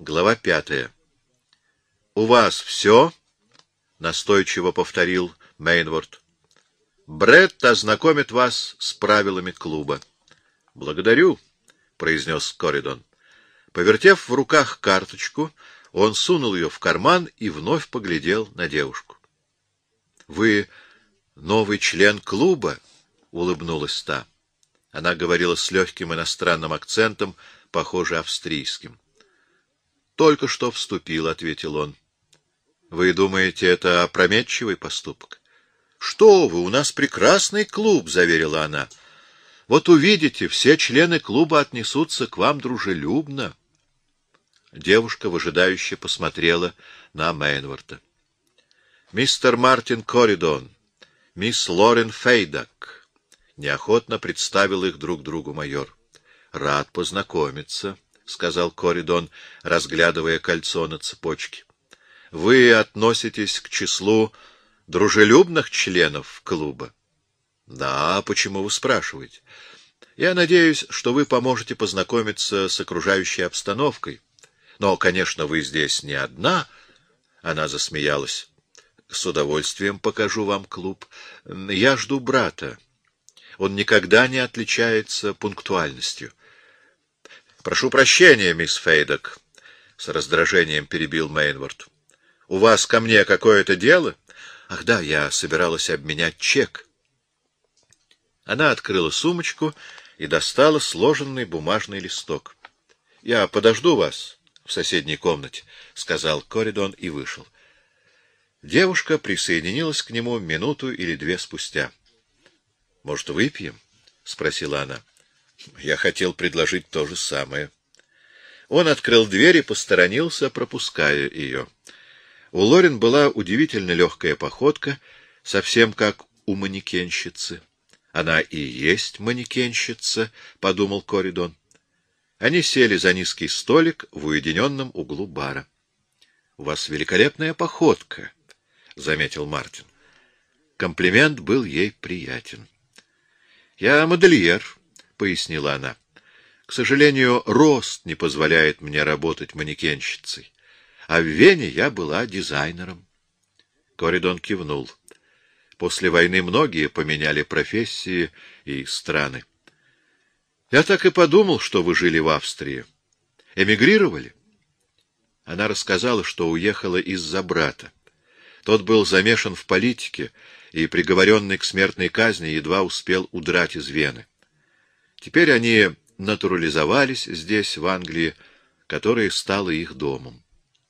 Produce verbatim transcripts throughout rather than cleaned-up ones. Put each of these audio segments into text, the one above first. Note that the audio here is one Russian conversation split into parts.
Глава пятая. — У вас все? — настойчиво повторил Мейнворд. — Бретт ознакомит вас с правилами клуба. — Благодарю, — произнес Коридон. Повертев в руках карточку, он сунул ее в карман и вновь поглядел на девушку. — Вы новый член клуба? — улыбнулась та. Она говорила с легким иностранным акцентом, похоже, австрийским. — Только что вступил, — ответил он. — Вы думаете, это опрометчивый поступок? — Что вы, у нас прекрасный клуб, — заверила она. — Вот увидите, все члены клуба отнесутся к вам дружелюбно. Девушка выжидающе посмотрела на Мейнворта. — Мистер Мартин Коридон, мисс Лорен Фейдак. Неохотно представил их друг другу майор. — Рад познакомиться, — сказал Коридон, разглядывая кольцо на цепочке. — Вы относитесь к числу дружелюбных членов клуба? — Да, почему вы спрашиваете? Я надеюсь, что вы поможете познакомиться с окружающей обстановкой. Но, конечно, вы здесь не одна. Она засмеялась. — С удовольствием покажу вам клуб. Я жду брата. Он никогда не отличается пунктуальностью. — Прошу прощения, мисс Фейдак, — с раздражением перебил Мейнворд. — У вас ко мне какое-то дело? — Ах да, я собиралась обменять чек. Она открыла сумочку и достала сложенный бумажный листок. — Я подожду вас в соседней комнате, — сказал Коридон и вышел. Девушка присоединилась к нему минуту или две спустя. — Может, выпьем? — спросила она. Я хотел предложить то же самое. Он открыл дверь и посторонился, пропуская ее. У Лорен была удивительно легкая походка, совсем как у манекенщицы. Она и есть манекенщица, — подумал Коридон. Они сели за низкий столик в уединенном углу бара. — У вас великолепная походка, — заметил Мартин. Комплимент был ей приятен. — Я модельер, — пояснила она. — К сожалению, рост не позволяет мне работать манекенщицей, а в Вене я была дизайнером. Коридон кивнул. После войны многие поменяли профессии и страны. — Я так и подумал, что вы жили в Австрии. Эмигрировали? Она рассказала, что уехала из-за брата. Тот был замешан в политике и, приговоренный к смертной казни, едва успел удрать из Вены. Теперь они натурализовались здесь, в Англии, которая стала их домом.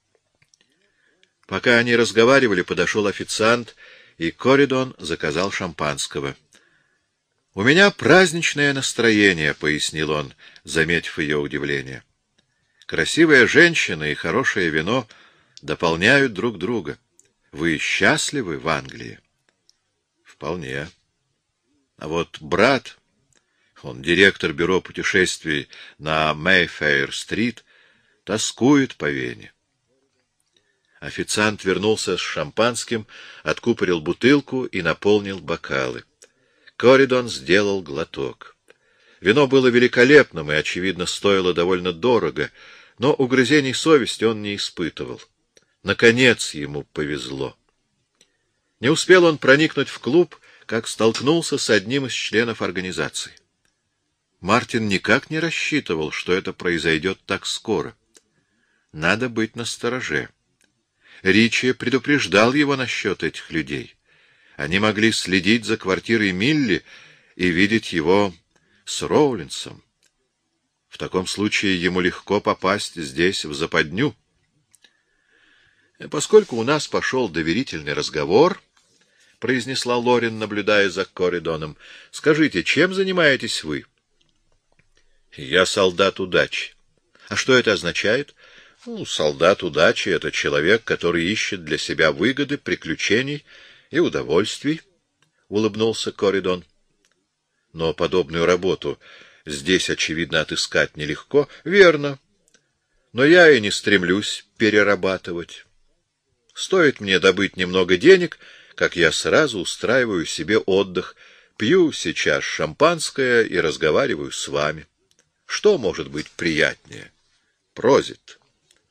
Пока они разговаривали, подошел официант, и Коридон заказал шампанского. — У меня праздничное настроение, — пояснил он, заметив ее удивление. — Красивая женщина и хорошее вино дополняют друг друга. Вы счастливы в Англии? — Вполне. А вот брат... Он директор бюро путешествий на Мейфэйр-стрит, тоскует по Вене. Официант вернулся с шампанским, откупорил бутылку и наполнил бокалы. Коридон сделал глоток. Вино было великолепным и, очевидно, стоило довольно дорого, но угрызений совести он не испытывал. Наконец ему повезло. Не успел он проникнуть в клуб, как столкнулся с одним из членов организации. Мартин никак не рассчитывал, что это произойдет так скоро. Надо быть настороже. Ричи предупреждал его насчет этих людей. Они могли следить за квартирой Милли и видеть его с Роулинсом. В таком случае ему легко попасть здесь в западню. Поскольку у нас пошел доверительный разговор, — произнесла Лорен, наблюдая за Коридоном, — скажите, чем занимаетесь вы? — Я солдат удачи. — А что это означает? — Ну, солдат удачи — это человек, который ищет для себя выгоды, приключений и удовольствий, — улыбнулся Коридон. — Но подобную работу здесь, очевидно, отыскать нелегко. — Верно. Но я и не стремлюсь перерабатывать. Стоит мне добыть немного денег, как я сразу устраиваю себе отдых, пью сейчас шампанское и разговариваю с вами. Что может быть приятнее? Прозит.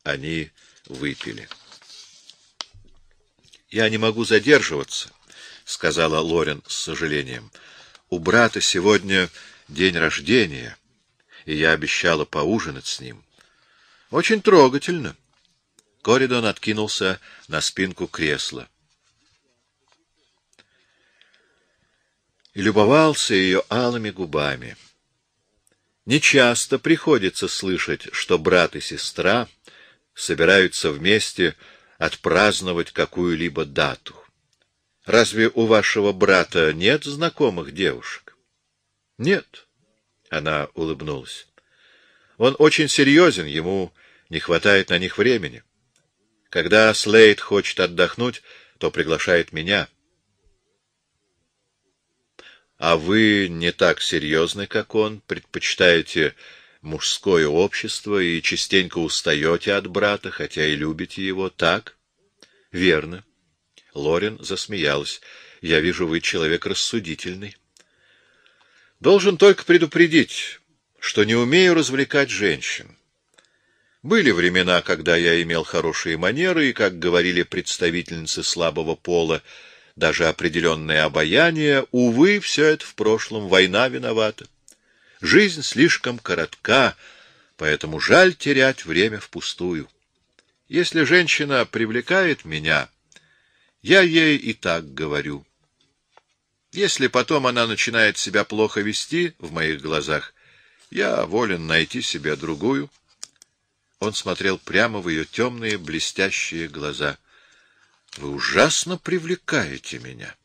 Они выпили. «Я не могу задерживаться», — сказала Лорен с сожалением. «У брата сегодня день рождения, и я обещала поужинать с ним». «Очень трогательно». Коридон откинулся на спинку кресла и любовался ее алыми губами. Нечасто приходится слышать, что брат и сестра собираются вместе отпраздновать какую-либо дату. Разве у вашего брата нет знакомых девушек? Нет. Она улыбнулась. Он очень серьезен, ему не хватает на них времени. Когда Слейд хочет отдохнуть, то приглашает меня. А вы не так серьезны, как он, предпочитаете мужское общество и частенько устаете от брата, хотя и любите его, так? Верно. Лорен засмеялась. Я вижу, вы человек рассудительный. Должен только предупредить, что не умею развлекать женщин. Были времена, когда я имел хорошие манеры, и, как говорили представительницы слабого пола, даже определенное обаяние. Увы, все это в прошлом, война виновата. Жизнь слишком коротка, поэтому жаль терять время впустую. Если женщина привлекает меня, я ей и так говорю. Если потом она начинает себя плохо вести в моих глазах, я волен найти себе другую. Он смотрел прямо в ее темные блестящие глаза. Вы ужасно привлекаете меня.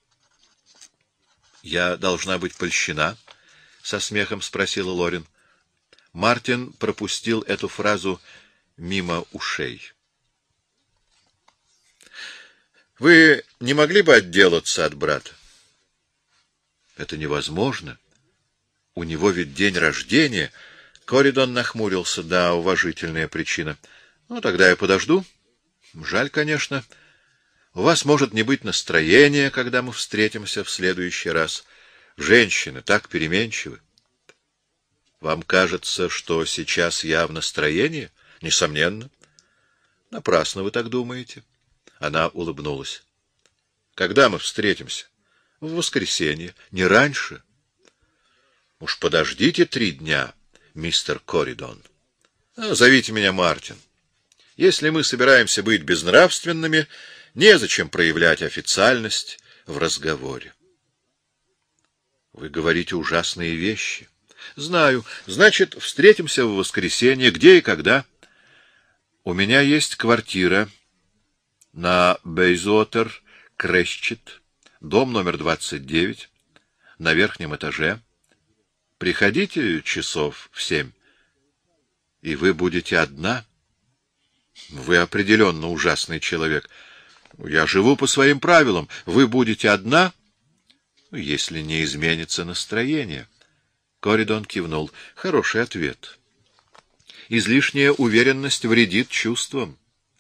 Я должна быть польщена? Со смехом спросила Лорен. Мартин пропустил эту фразу мимо ушей. Вы не могли бы отделаться от брата? Это невозможно. У него ведь день рождения. Коридон нахмурился. Да, уважительная причина. Ну, тогда я подожду. Жаль, конечно. У вас может не быть настроения, когда мы встретимся в следующий раз. Женщины так переменчивы. Вам кажется, что сейчас я в настроении? Несомненно. Напрасно вы так думаете. Она улыбнулась. Когда мы встретимся? В воскресенье. Не раньше. Уж подождите три дня, мистер Коридон. А, зовите меня Мартин. Если мы собираемся быть безнравственными, незачем проявлять официальность в разговоре. Вы говорите ужасные вещи. Знаю. Значит, встретимся в воскресенье. Где и когда? У меня есть квартира на Бейзотер Крещет, дом номер двадцать девять, на верхнем этаже. Приходите часов в семь, и вы будете одна. Вы определенно ужасный человек. Я живу по своим правилам. Вы будете одна, если не изменится настроение. Коридон кивнул. Хороший ответ. Излишняя уверенность вредит чувствам.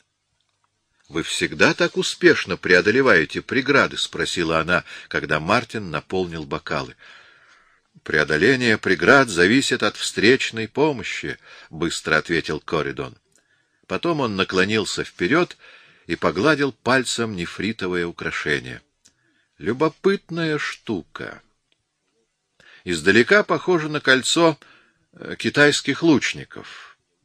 Вы всегда так успешно преодолеваете преграды? — спросила она, когда Мартин наполнил бокалы. — Преодоление преград зависит от встречной помощи, — быстро ответил Коридон. Потом он наклонился вперед и погладил пальцем нефритовое украшение. Любопытная штука. Издалека похоже на кольцо китайских лучников.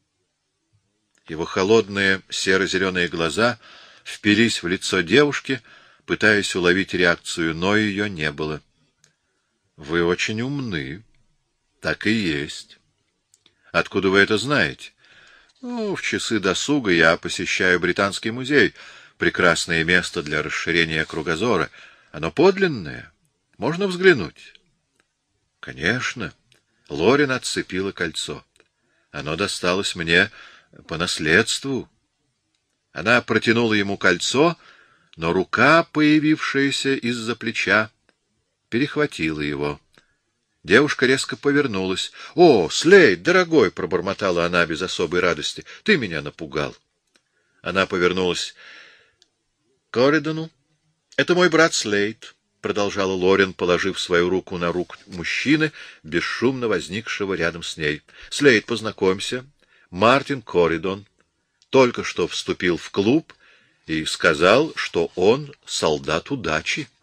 Его холодные серо-зеленые глаза впились в лицо девушки, пытаясь уловить реакцию, но ее не было. — Вы очень умны. — Так и есть. — Откуда вы это знаете? — Ну, в часы досуга я посещаю Британский музей. Прекрасное место для расширения кругозора. Оно подлинное. Можно взглянуть? — Конечно. Лорен отцепила кольцо. Оно досталось мне по наследству. Она протянула ему кольцо, но рука, появившаяся из-за плеча, перехватила его. Девушка резко повернулась. — О, Слейд, дорогой! — пробормотала она без особой радости. — Ты меня напугал. Она повернулась к Коридону. — Это мой брат Слейд, — продолжала Лорен, положив свою руку на руку мужчины, бесшумно возникшего рядом с ней. — Слейд, познакомься. Мартин Коридон. только что вступил в клуб и сказал, что он солдат удачи.